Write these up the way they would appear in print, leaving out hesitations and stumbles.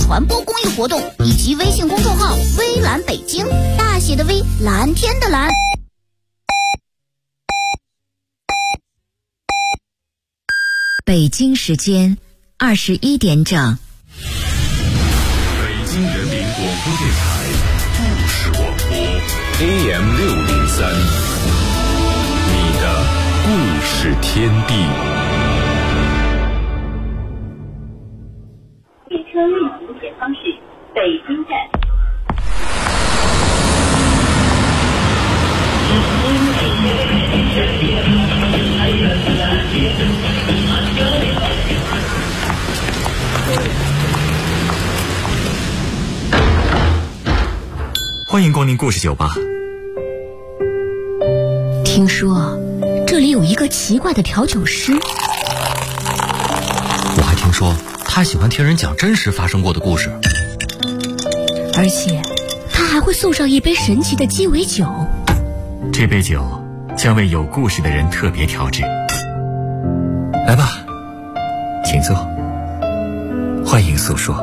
传播公益活动，以及微信公众号微蓝北京，大写的微，蓝天的蓝。 北京时间21点整。 北京人民广播电台故事广播 AM603，你的故事天地。 列车运行前方是北京站。 欢迎光临故事酒吧。 听说这里有一个奇怪的调酒师， 我还听说他喜欢听人讲真实发生过的故事， 而且他还会送上一杯神奇的鸡尾酒。 这杯酒将为有故事的人特别调制。来吧，请坐，欢迎诉说，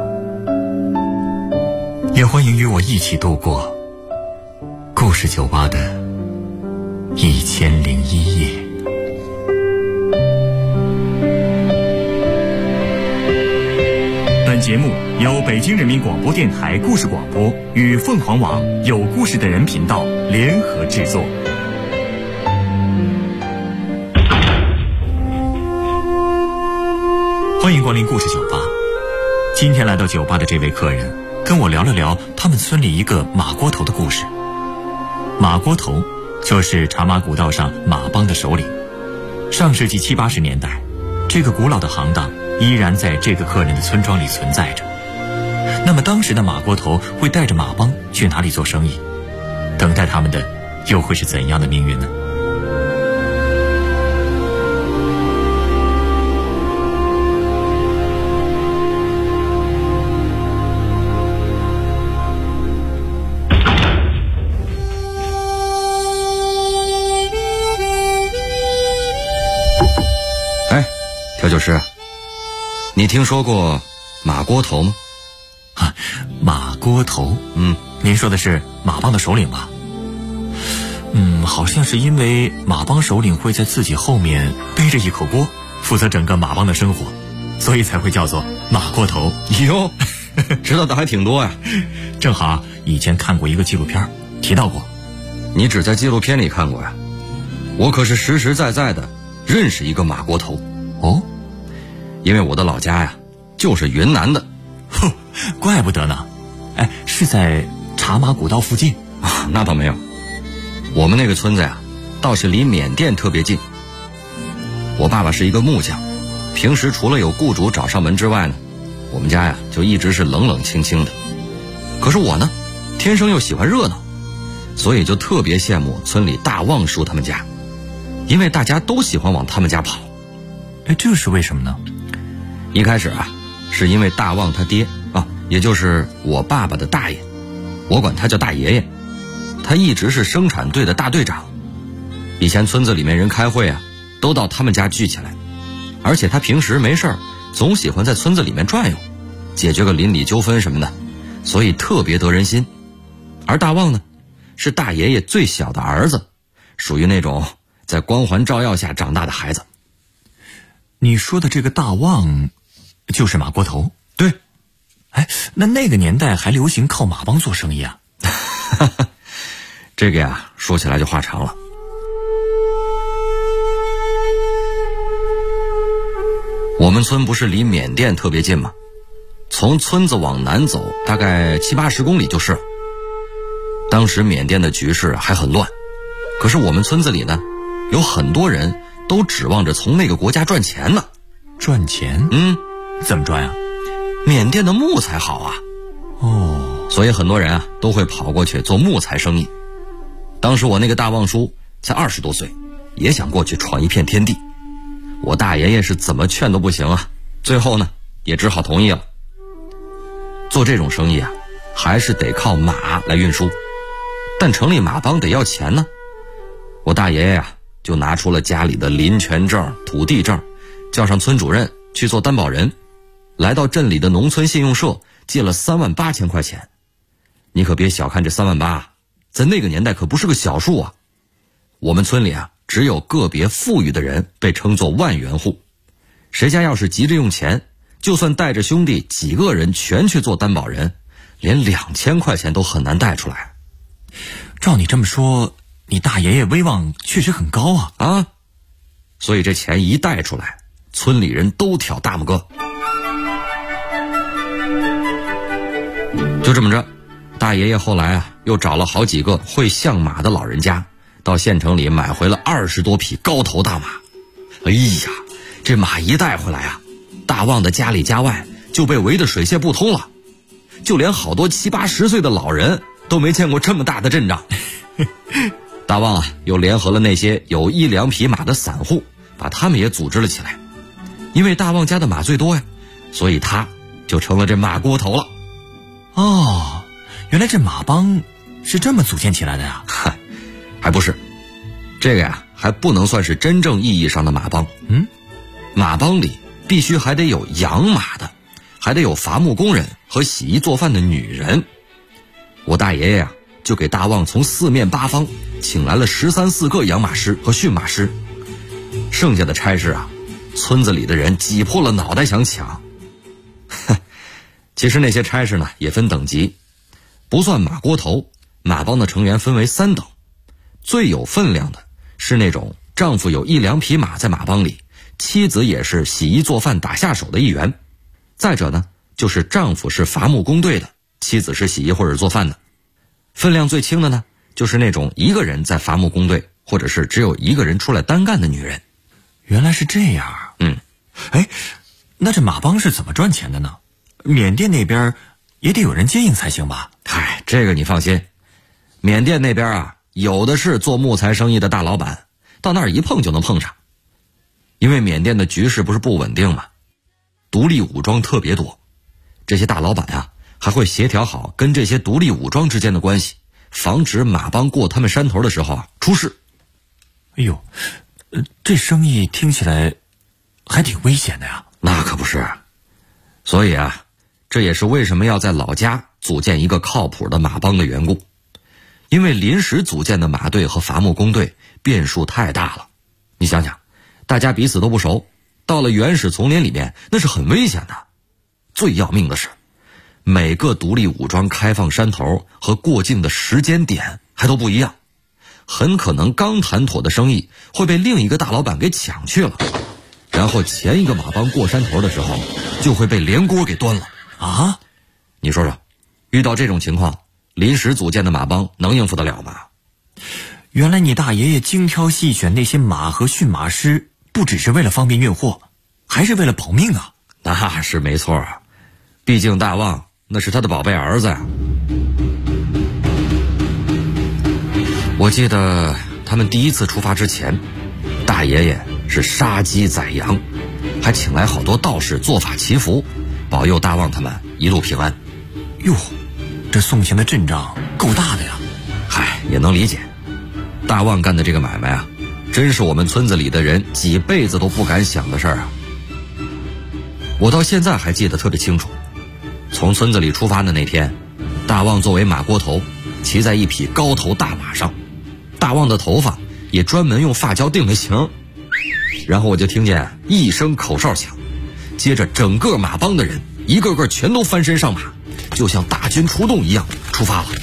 也欢迎与我一起度过故事酒吧的1001夜。本节目由北京人民广播电台故事广播与凤凰网有故事的人频道联合制作。欢迎光临故事酒吧。今天来到酒吧的这位客人跟我聊了聊他们村里一个马锅头的故事。马锅头就是茶马古道上马帮的首领。上世纪70、80年代，这个古老的行当依然在这个客人的村庄里存在着。那么当时的马锅头会带着马帮去哪里做生意？等待他们的又会是怎样的命运呢？ 调酒师，你听说过马锅头吗？ 马锅头？您说的是马帮的首领吧？好像是因为马帮首领会在自己后面背着一口锅，负责整个马帮的生活，所以才会叫做马锅头。 哟，知道的还挺多呀。 正好以前看过一个纪录片提到过。 你只在纪录片里看过呀？我可是实实在在的认识一个马锅头。 哦， 因为我的老家呀就是云南的。 怪不得呢。是在茶马古道附近？ 那倒没有，我们那个村子呀倒是离缅甸特别近。我爸爸是一个木匠，平时除了有雇主找上门之外呢，我们家呀就一直是冷冷清清的。可是我呢天生又喜欢热闹，所以就特别羡慕村里大旺叔他们家，因为大家都喜欢往他们家跑。 这是为什么呢？ 一开始啊是因为大旺他爹也就是我爸爸的大爷，我管他叫大爷爷。他一直是生产队的大队长，以前村子里面人开会啊都到他们家聚起来，而且他平时没事儿总喜欢在村子里面转悠，解决个邻里纠纷什么的，所以特别得人心。而大旺呢是大爷爷最小的儿子，属于那种在光环照耀下长大的孩子。 你说的这个大旺就是马锅头？ 对。 那个年代还流行靠马帮做生意啊？ 这个呀说起来就话长了。我们村不是离缅甸特别近吗？从村子往南走大概70、80公里就是了。当时缅甸的局势还很乱，可是我们村子里呢有很多人都指望着从那个国家赚钱呢。 赚钱？怎么赚啊？ 缅甸的木材好啊。所以很多人啊都会跑过去做木材生意。当时我那个大旺叔才20多岁，也想过去闯一片天地。我大爷爷是怎么劝都不行啊，最后呢也只好同意了。做这种生意啊还是得靠马来运输，但成立马帮得要钱呢。我大爷爷呀就拿出了家里的林权证、土地证，叫上村主任去做担保人，来到镇里的农村信用社借了38000块钱。你可别小看这38000啊，在那个年代可不是个小数啊。我们村里啊，只有个别富裕的人被称作万元户，谁家要是急着用钱，就算带着兄弟几个人全去做担保人，连2000块钱都很难贷出来。 照你这么说，你大爷爷威望确实很高啊！ 啊，所以这钱一贷出来，村里人都挑大拇哥。就这么着，大爷爷后来啊，又找了好几个会相马的老人家，到县城里买回了20多匹高头大马。哎呀，这马一带回来啊，大旺的家里家外就被围得水泄不通了，就连好多70、80岁的老人都没见过这么大的阵仗。大旺啊，又联合了那些有1、2匹马的散户，把他们也组织了起来。因为大旺家的马最多呀，所以他就成了这马锅头了。 哦，原来这马帮是这么组建起来的呀？ 嗨，还不是，这个呀还不能算是真正意义上的马帮。马帮里必须还得有养马的，还得有伐木工人和洗衣做饭的女人。我大爷爷呀，就给大旺从4面8方请来了13、14个养马师和驯马师，剩下的差事啊，村子里的人挤破了脑袋想抢。其实那些差事呢也分等级，不算马锅头，马帮的成员分为3等。最有分量的是那种丈夫有1、2匹马在马帮里，妻子也是洗衣做饭打下手的一员。再者呢，就是丈夫是伐木工队的，妻子是洗衣或者做饭的。分量最轻的呢，就是那种一个人在伐木工队，或者是只有一个人出来单干的女人。 原来是这样。哎，那这马帮是怎么赚钱的呢？缅甸那边也得有人接应才行吧？ 嗨，这个你放心，缅甸那边啊，有的是做木材生意的大老板，到那儿一碰就能碰上。因为缅甸的局势不是不稳定嘛，独立武装特别多，这些大老板啊还会协调好跟这些独立武装之间的关系，防止马帮过他们山头的时候啊出事。 哎呦，这生意听起来还挺危险的呀。 那可不是，所以啊，这也是为什么要在老家组建一个靠谱的马帮的缘故。因为临时组建的马队和伐木工队变数太大了，你想想，大家彼此都不熟，到了原始丛林里面那是很危险的。最要命的是，每个独立武装开放山头和过境的时间点还都不一样，很可能刚谈妥的生意会被另一个大老板给抢去了，然后前一个马帮过山头的时候就会被连锅给端了啊！ 你说说，遇到这种情况，临时组建的马帮能应付得了吗？ 原来你大爷爷精挑细选那些马和驯马师，不只是为了方便运货，还是为了保命啊！ 那是没错啊，毕竟大旺那是他的宝贝儿子呀。我记得他们第一次出发之前，大爷爷是杀鸡宰羊，还请来好多道士做法祈福，保佑大旺他们一路平安。 哟，这送钱的阵仗够大的呀！ 嗨，也能理解，大旺干的这个买卖啊，真是我们村子里的人几辈子都不敢想的事儿啊。我到现在还记得特别清楚，从村子里出发的那天，大旺作为马锅头，骑在一匹高头大马上，大旺的头发也专门用发胶定了型。然后我就听见一声口哨响，接着整个马帮的人一个个全都翻身上马，就像大军出动一样出发了。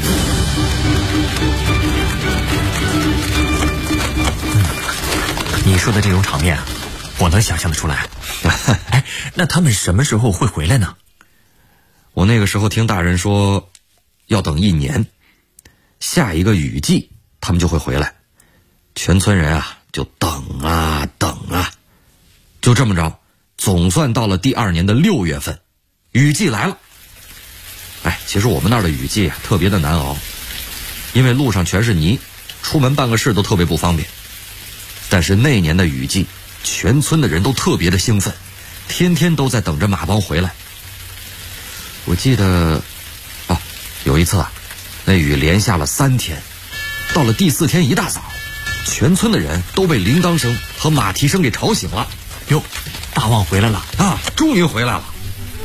你说的这种场面，我能想象得出来。哎，那他们什么时候会回来呢？ 我那个时候听大人说，要等1年，下一个雨季他们就会回来。全村人啊，就等啊等啊，就这么着，总算到了第2年的6月份，雨季来了。哎，其实我们那儿的雨季啊，特别的难熬，因为路上全是泥，出门办个事都特别不方便。但是那年的雨季，全村的人都特别的兴奋，天天都在等着马帮回来。我记得有一次啊，那雨连下了3天，到了第4天一大早，全村的人都被铃铛声和马蹄声给吵醒了。 哟，大旺回来了啊，终于回来了。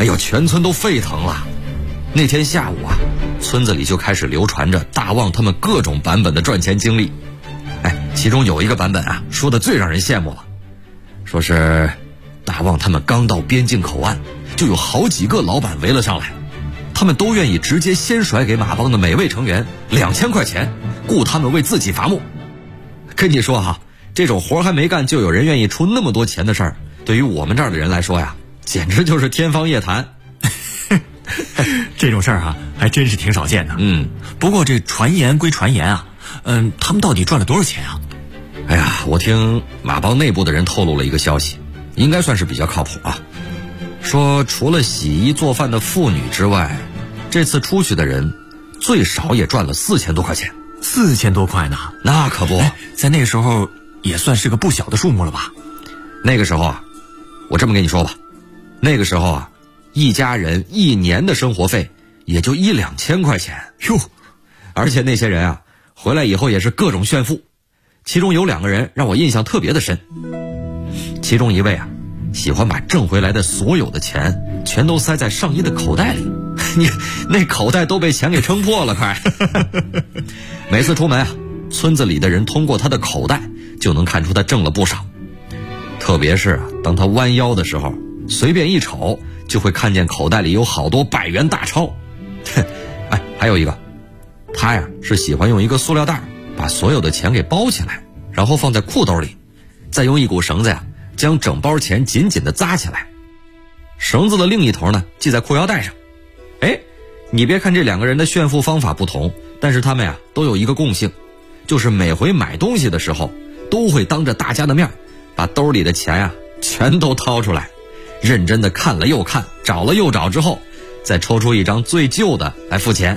哎呦，全村都沸腾了。那天下午啊，村子里就开始流传着大旺他们各种版本的赚钱经历。其中有一个版本啊，说的最让人羡慕了，说是大旺他们刚到边境口岸，就有好几个老板围了上来，他们都愿意直接先甩给马帮的每位成员2000块钱，雇他们为自己伐木。跟你说哈，这种活还没干就有人愿意出那么多钱的事儿，对于我们这儿的人来说呀，简直就是天方夜谭。 这种事儿啊，还真是挺少见的。不过这传言归传言啊，他们到底赚了多少钱啊？ 哎呀，我听马帮内部的人透露了一个消息，应该算是比较靠谱啊。说除了洗衣做饭的妇女之外，这次出去的人最少也赚了4000多块钱。 4000多块呢？ 那可不， 在那个时候也算是个不小的数目了吧？ 那个时候啊，我这么跟你说吧，那个时候啊，一家人1年的生活费也就1-2千块钱哟。而且那些人啊，回来以后也是各种炫富。其中有2个人让我印象特别的深，其中一位啊，喜欢把挣回来的所有的钱全都塞在上衣的口袋里，你那口袋都被钱给撑破了快。每次出门啊，村子里的人通过他的口袋就能看出他挣了不少，特别是啊，当他弯腰的时候，随便一瞅就会看见口袋里有好多100元大钞。还有一个，他呀是喜欢用一个塑料袋把所有的钱给包起来，然后放在裤兜里，再用一股绳子呀将整包钱紧紧地扎起来，绳子的另一头呢系在裤腰带上。你别看这2个人的炫富方法不同，但是他们呀都有一个共性，就是每回买东西的时候都会当着大家的面把兜里的钱呀全都掏出来，认真的看了又看，找了又找之后，再抽出一张最旧的来付钱。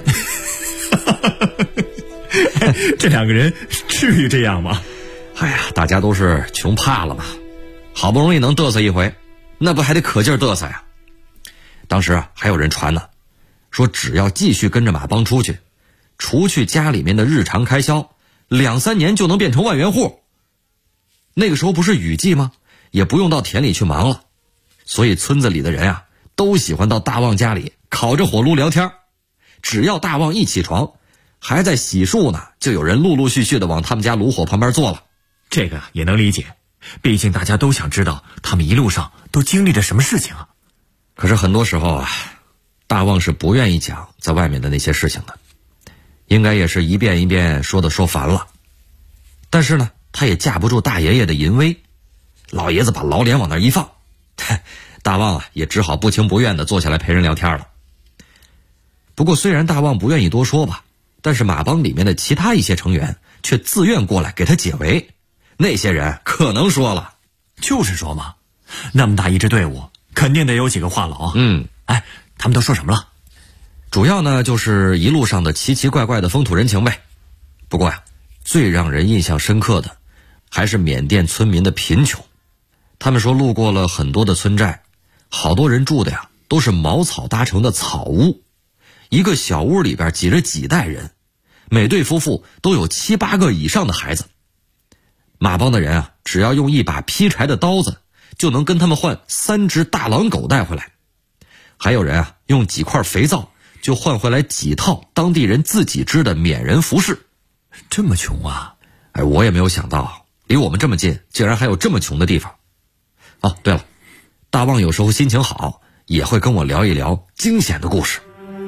这2个人至于这样吗？ 哎呀，大家都是穷怕了嘛，好不容易能嘚瑟一回，那不还得可劲儿嘚瑟呀。当时啊还有人传呢，说只要继续跟着马帮出去，除去家里面的日常开销，2-3年就能变成万元户。那个时候不是雨季吗？也不用到田里去忙了，所以村子里的人啊都喜欢到大旺家里烤着火炉聊天。只要大旺一起床，还在洗漱呢，就有人陆陆续续的往他们家炉火旁边坐了。 这个也能理解，毕竟大家都想知道他们一路上都经历着什么事情啊。 可是很多时候啊，大旺是不愿意讲在外面的那些事情的，应该也是一遍一遍说烦了。但是呢，他也架不住大爷爷的淫威，老爷子把老脸往那一放，大旺啊也只好不情不愿地坐下来陪人聊天了。不过虽然大旺不愿意多说吧，但是马帮里面的其他一些成员却自愿过来给他解围。那些人可能说了， 就是说嘛，那么大一支队伍，肯定得有几个话痨啊。他们都说什么了？ 主要呢就是一路上的奇奇怪怪的风土人情呗。不过呀，最让人印象深刻的还是缅甸村民的贫穷。他们说路过了很多的村寨，好多人住的呀都是茅草搭成的草屋，一个小屋里边挤着几代人，每对夫妇都有7-8个以上的孩子。马帮的人啊，只要用一把劈柴的刀子，就能跟他们换3只大狼狗带回来。还有人啊，用几块肥皂就换回来几套当地人自己织的缅人服饰。 这么穷啊！ 我也没有想到，离我们这么近，竟然还有这么穷的地方。对了，大旺有时候心情好，也会跟我聊一聊惊险的故事。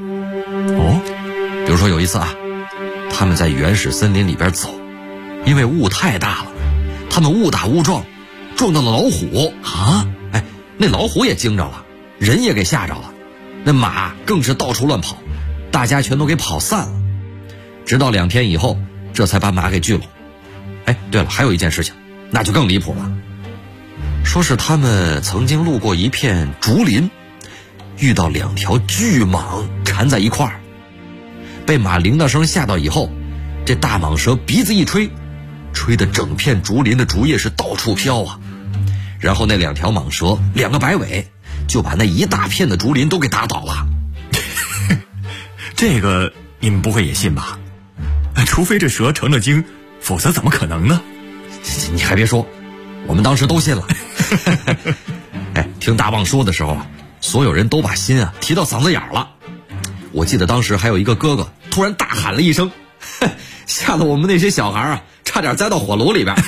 比如说有一次啊，他们在原始森林里边走，因为雾太大了，他们误打误撞撞到了老虎啊！那老虎也惊着了，人也给吓着了，那马更是到处乱跑，大家全都给跑散了。直到2天以后，这才把马给聚拢。对了，还有一件事情，那就更离谱了。说是他们曾经路过一片竹林，遇到2条巨蟒缠在一块儿，被马铃铛声吓到以后，这大蟒蛇鼻子一吹，吹得整片竹林的竹叶是到处飘啊。然后那2条蟒蛇2个摆尾，就把那一大片的竹林都给打倒了。 这个你们不会也信吧？除非这蛇成了精，否则怎么可能呢？ 你还别说，我们当时都信了。听大旺说的时候， 所有人都把心啊提到嗓子眼了。我记得当时还有一个哥哥突然大喊了一声，吓得我们那些小孩啊差点栽到火炉里边。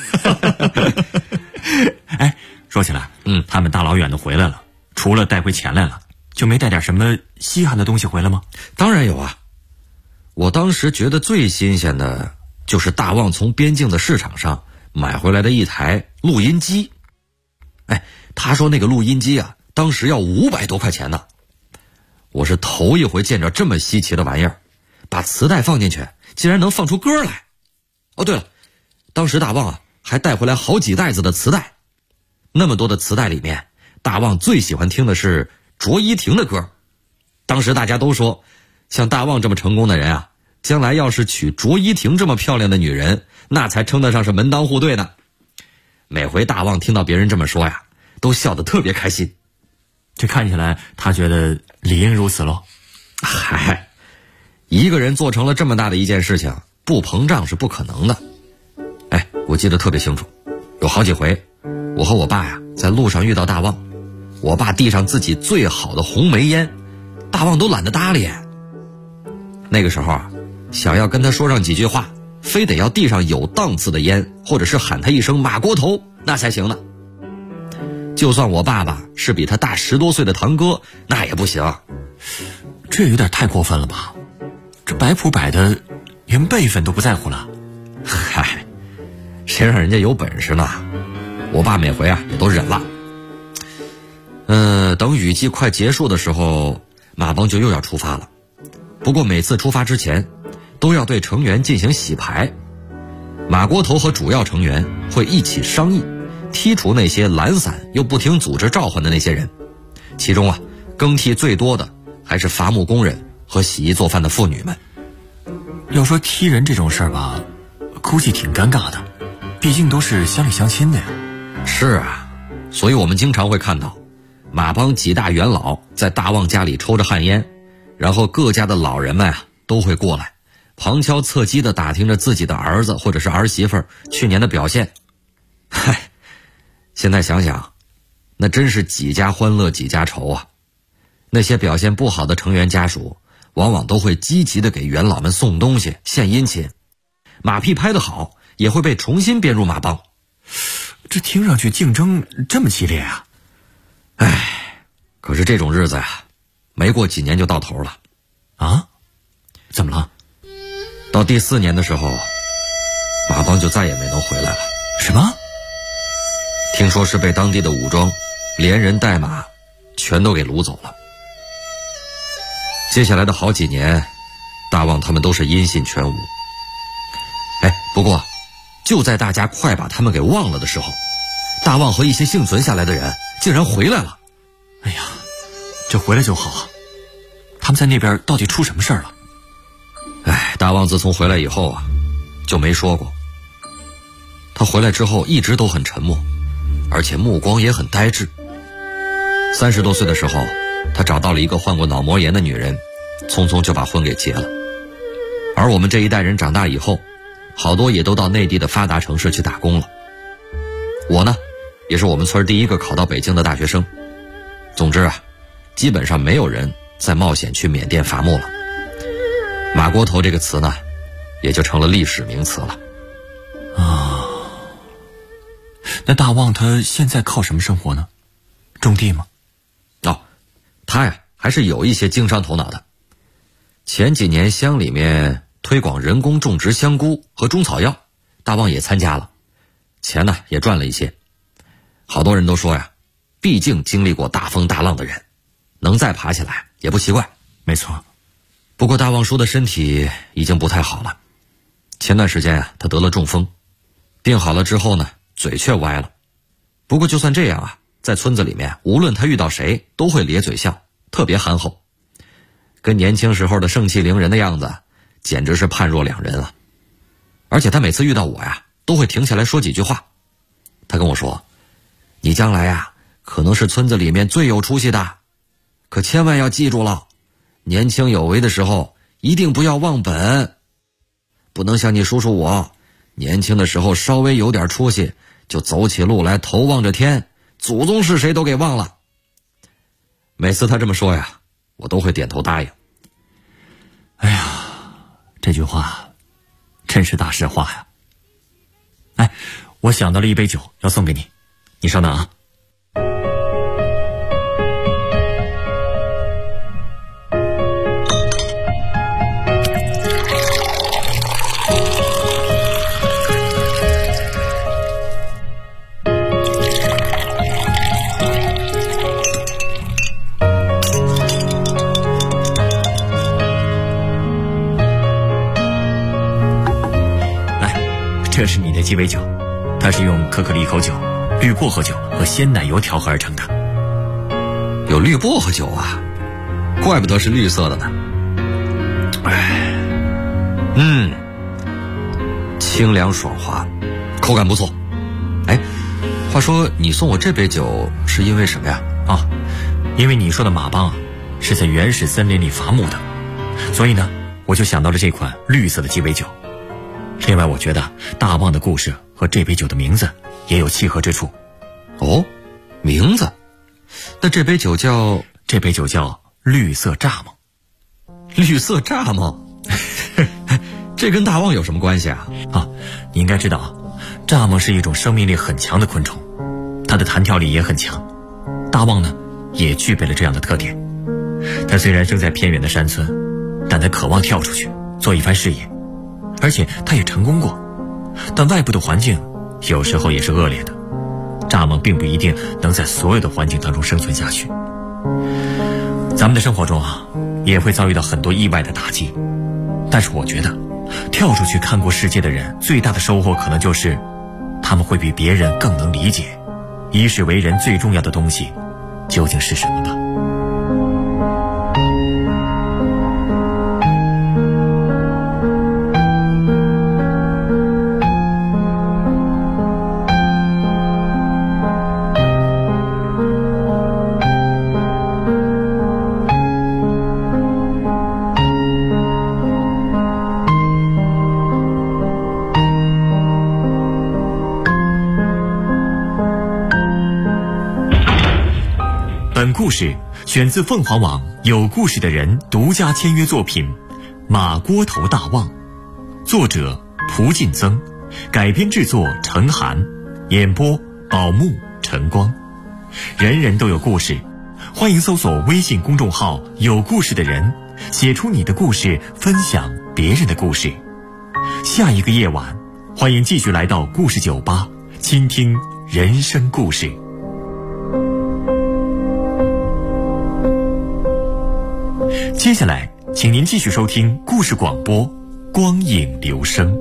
哎，说起来，他们大老远的回来了，除了带回钱来了，就没带点什么稀罕的东西回来吗？ 当然有啊，我当时觉得最新鲜的就是大旺从边境的市场上买回来的一台录音机。哎，他说那个录音机啊，当时要500多块钱呢。我是头一回见着这么稀奇的玩意儿，把磁带放进去，竟然能放出歌来。哦，对了，当时大旺啊还带回来好几袋子的磁带。那么多的磁带里面，大旺最喜欢听的是卓依婷的歌。当时大家都说，像大旺这么成功的人啊，将来要是娶卓依婷这么漂亮的女人，那才称得上是门当户对呢。每回大旺听到别人这么说呀，都笑得特别开心。 这看起来他觉得理应如此喽。 嗨，一个人做成了这么大的一件事情，不膨胀是不可能的。哎，我记得特别清楚，有好几回我和我爸呀在路上遇到大旺，我爸递上自己最好的红梅烟，大旺都懒得搭理。那个时候啊，想要跟他说上几句话，非得要递上有档次的烟，或者是喊他一声马锅头，那才行呢。就算我爸爸是比他大10多岁的堂哥，那也不行。 这有点太过分了吧？这摆谱摆的连辈分都不在乎了。 嗨，谁让人家有本事呢？我爸每回啊也都忍了。等雨季快结束的时候，马帮就又要出发了。不过每次出发之前，都要对成员进行洗牌。马锅头和主要成员会一起商议，剔除那些懒散又不听组织召唤的那些人。其中啊，更替最多的还是伐木工人和洗衣做饭的妇女们。 要说踢人这种事儿吧，估计挺尴尬的，毕竟都是乡里乡亲的呀。 是啊，所以我们经常会看到马帮几大元老在大旺家里抽着旱烟，然后各家的老人们啊都会过来，旁敲侧击地打听着自己的儿子或者是儿媳妇去年的表现。嗨，现在想想，那真是几家欢乐几家愁啊。那些表现不好的成员家属往往都会积极地给元老们送东西献殷勤，马屁拍得好也会被重新编入马帮。 这听上去竞争这么激烈啊。 唉，可是这种日子呀，没过几年就到头了。 啊？怎么了？ 到第4年的时候，马帮就再也没能回来了。 什么？ 听说是被当地的武装连人带马全都给掳走了。接下来的好几年，大旺他们都是音信全无。哎，不过就在大家快把他们给忘了的时候，大旺和一些幸存下来的人竟然回来了。 哎呀，这回来就好啊。他们在那边到底出什么事儿了？ 哎，大旺自从回来以后啊，就没说过。他回来之后一直都很沉默，而且目光也很呆滞。30多岁的时候，他找到了一个患过脑膜炎的女人，匆匆就把婚给结了。而我们这一代人长大以后，好多也都到内地的发达城市去打工了。我呢，也是我们村第一个考到北京的大学生。总之啊，基本上没有人再冒险去缅甸伐木了。马锅头这个词呢，也就成了历史名词了。 啊，那大旺他现在靠什么生活呢？种地吗？ 哦，他呀还是有一些经商头脑的。前几年乡里面推广人工种植香菇和中草药，大旺也参加了，钱呢也赚了一些。好多人都说呀，毕竟经历过大风大浪的人，能再爬起来也不奇怪。 没错。 不过大旺叔的身体已经不太好了，前段时间啊他得了中风，病好了之后呢，嘴却歪了。不过就算这样啊，在村子里面无论他遇到谁都会咧嘴笑，特别憨厚，跟年轻时候的盛气凌人的样子简直是判若两人啊。而且他每次遇到我呀，都会停下来说几句话。他跟我说，你将来呀可能是村子里面最有出息的，可千万要记住了，年轻有为的时候一定不要忘本，不能像你叔叔我，年轻的时候稍微有点出息就走起路来头望着天，祖宗是谁都给忘了。 每次他这么说呀，我都会点头答应。 哎呀，这句话真是大实话呀。哎，我想到了一杯酒要送给你，你稍等啊。这是你的鸡尾酒，它是用可可利口酒、绿薄荷酒和鲜奶油调和而成的。 有绿薄荷酒啊，怪不得是绿色的呢。清凉爽滑，口感不错。哎，话说你送我这杯酒是因为什么呀？ 因为你说的马帮啊，是在原始森林里伐木的，所以呢，我就想到了这款绿色的鸡尾酒。另外我觉得大旺的故事和这杯酒的名字也有契合之处。 哦，名字？那这杯酒叫绿色蚱蜢。 绿色蚱蜢？这跟大旺有什么关系啊？ 你应该知道，蚱蜢是一种生命力很强的昆虫，它的弹跳力也很强。大旺呢，也具备了这样的特点。它虽然生在偏远的山村，但它渴望跳出去做一番事业，而且它也成功过。但外部的环境有时候也是恶劣的，蚱蜢并不一定能在所有的环境当中生存下去。咱们的生活中也会遭遇到很多意外的打击，但是我觉得跳出去看过世界的人最大的收获可能就是他们会比别人更能理解一世为人最重要的东西究竟是什么吧。本故事选自凤凰网有故事的人独家签约作品《马锅头大旺》，作者蒲劲增，改编制作陈寒，演播宝木晨光。人人都有故事，欢迎搜索微信公众号有故事的人，写出你的故事，分享别人的故事。下一个夜晚，欢迎继续来到故事酒吧，倾听人生故事。接下来请您继续收听故事广播光影留声。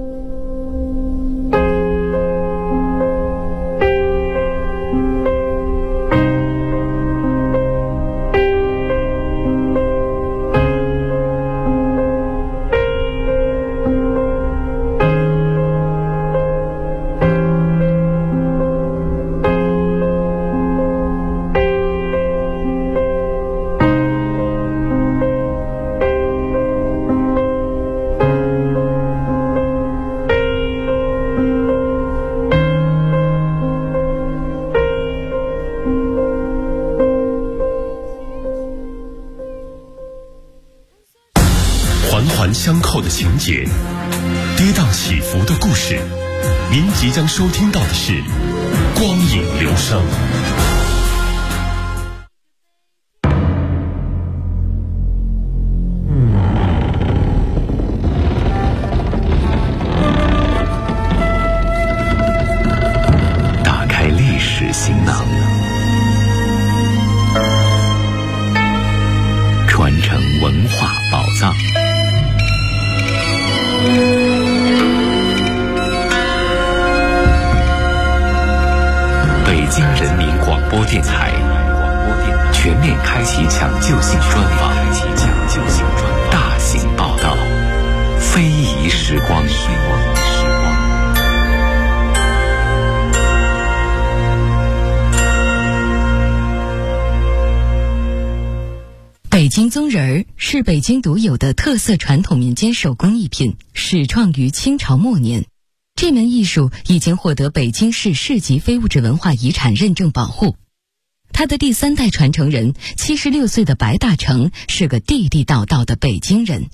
相扣的情节，跌宕起伏的故事，您即将收听到的是光影留声。打开历史行囊，传承文化宝藏。北京人民广播电台全面开启抢救性专访，大型报道，非遗时光。 北京宗人儿是北京独有的特色传统民间手工艺品，始创于清朝末年。这门艺术已经获得北京市市级非物质文化遗产认证保护。 他的第3代传承人76岁的白大成是个地地道道的北京人。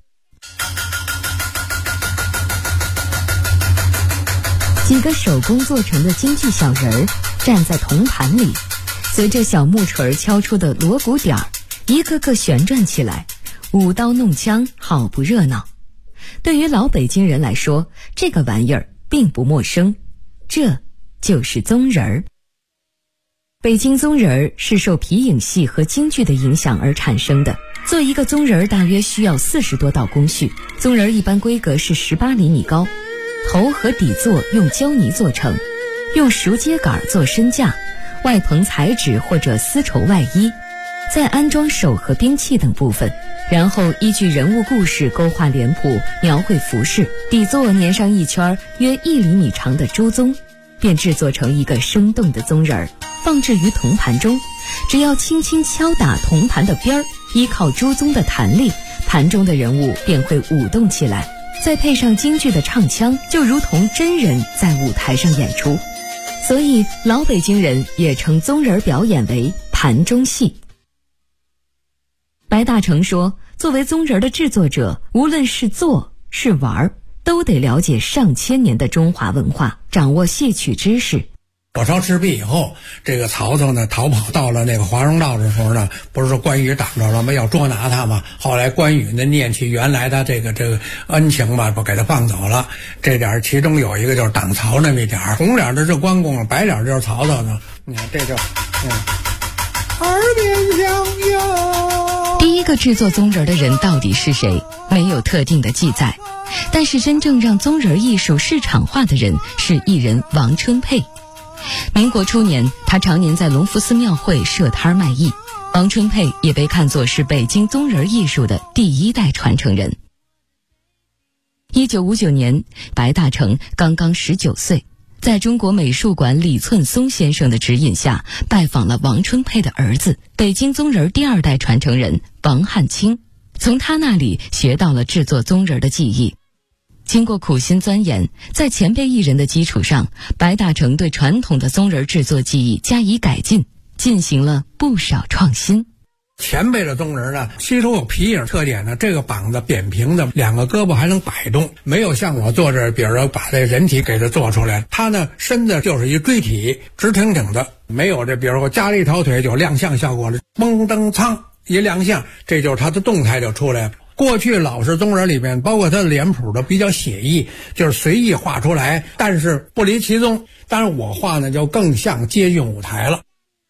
几个手工做成的京剧小人儿站在铜盘里，随着小木锤敲出的锣鼓点儿，一个个旋转起来，舞刀弄枪，好不热闹。对于老北京人来说，这个玩意儿并不陌生，这就是宗人儿。北京宗人儿是受皮影戏和京剧的影响而产生的。做一个宗人儿大约需要40多道工序，宗人儿一般规格是18厘米高，头和底座用胶泥做成，用熟秸秆做身架，外棚彩纸或者丝绸外衣，再安装手和兵器等部分，然后依据人物故事勾画脸谱，描绘服饰，底座粘上一圈约1厘米长的朱宗，便制作成一个生动的宗人儿，放置于铜盘中。只要轻轻敲打铜盘的边儿，依靠朱宗的弹力，盘中的人物便会舞动起来，再配上京剧的唱腔，就如同真人在舞台上演出。所以老北京人也称宗人表演为盘中戏。白大成说，作为宗人的制作者，无论是做是玩，都得了解上千年的中华文化，掌握戏曲知识。 火烧赤壁以后，这个曹操呢逃跑到了那个华容道的时候呢，不是说关羽挡着了吗？要捉拿他嘛。后来关羽呢念起原来的这个恩情吧，不给他放走了。这点其中有一个就是挡曹那么一点，红脸的是关公，白脸就是曹操呢。你看这就耳边响哟。 第一个制作宗人的人到底是谁？没有特定的记载。但是真正让宗人艺术市场化的人是艺人王春佩。民国初年，他常年在隆福寺庙会设摊卖艺。王春佩也被看作是北京宗人艺术的第1代传承人。1959年，白大成刚刚19岁，在中国美术馆李寸松先生的指引下，拜访了王春佩的儿子，北京宗人第2代传承人王汉卿，从他那里学到了制作宗人的技艺。经过苦心钻研，在前辈艺人的基础上，白大成对传统的宗人制作技艺加以改进，进行了不少创新。 前辈的宗人呢，其中有皮影特点呢，这个膀子扁平的，2个胳膊还能摆动，没有像我做这，比如说把这人体给它做出来，他呢身子就是一锥体，直挺挺的，没有这比如说加了一条腿就亮相效果了，蒙登苍一亮相，这就是他的动态就出来了。过去老式宗人里面，包括他的脸谱的比较写意，就是随意画出来，但是不离其宗。当然我画呢就更像接近舞台了。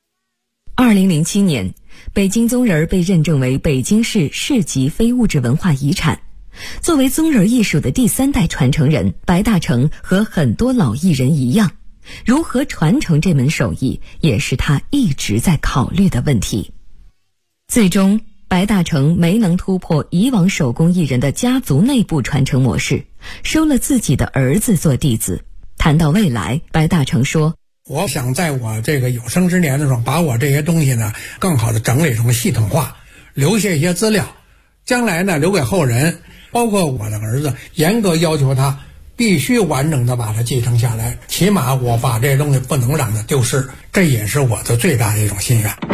2007年，北京宗人被认证为北京市市级非物质文化遗产。作为宗人艺术的第3代传承人，白大成和很多老艺人一样，如何传承这门手艺，也是他一直在考虑的问题。最终白大成没能突破以往手工艺人的家族内部传承模式，收了自己的儿子做弟子。谈到未来，白大成说， 我想在我这个有生之年的时候，把我这些东西呢更好的整理成系统化，留下一些资料，将来呢留给后人，包括我的儿子，严格要求他必须完整的把它继承下来，起码我把这些东西不能让它丢失，这也是我的最大的一种心愿。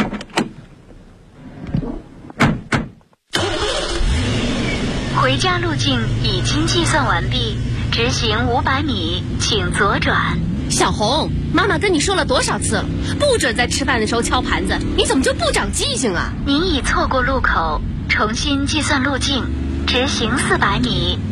回家路径已经计算完毕，直行500米，请左转。 小红，妈妈跟你说了多少次了，不准在吃饭的时候敲盘子，你怎么就不长记性啊？ 您已错过路口，重新计算路径，直行400米。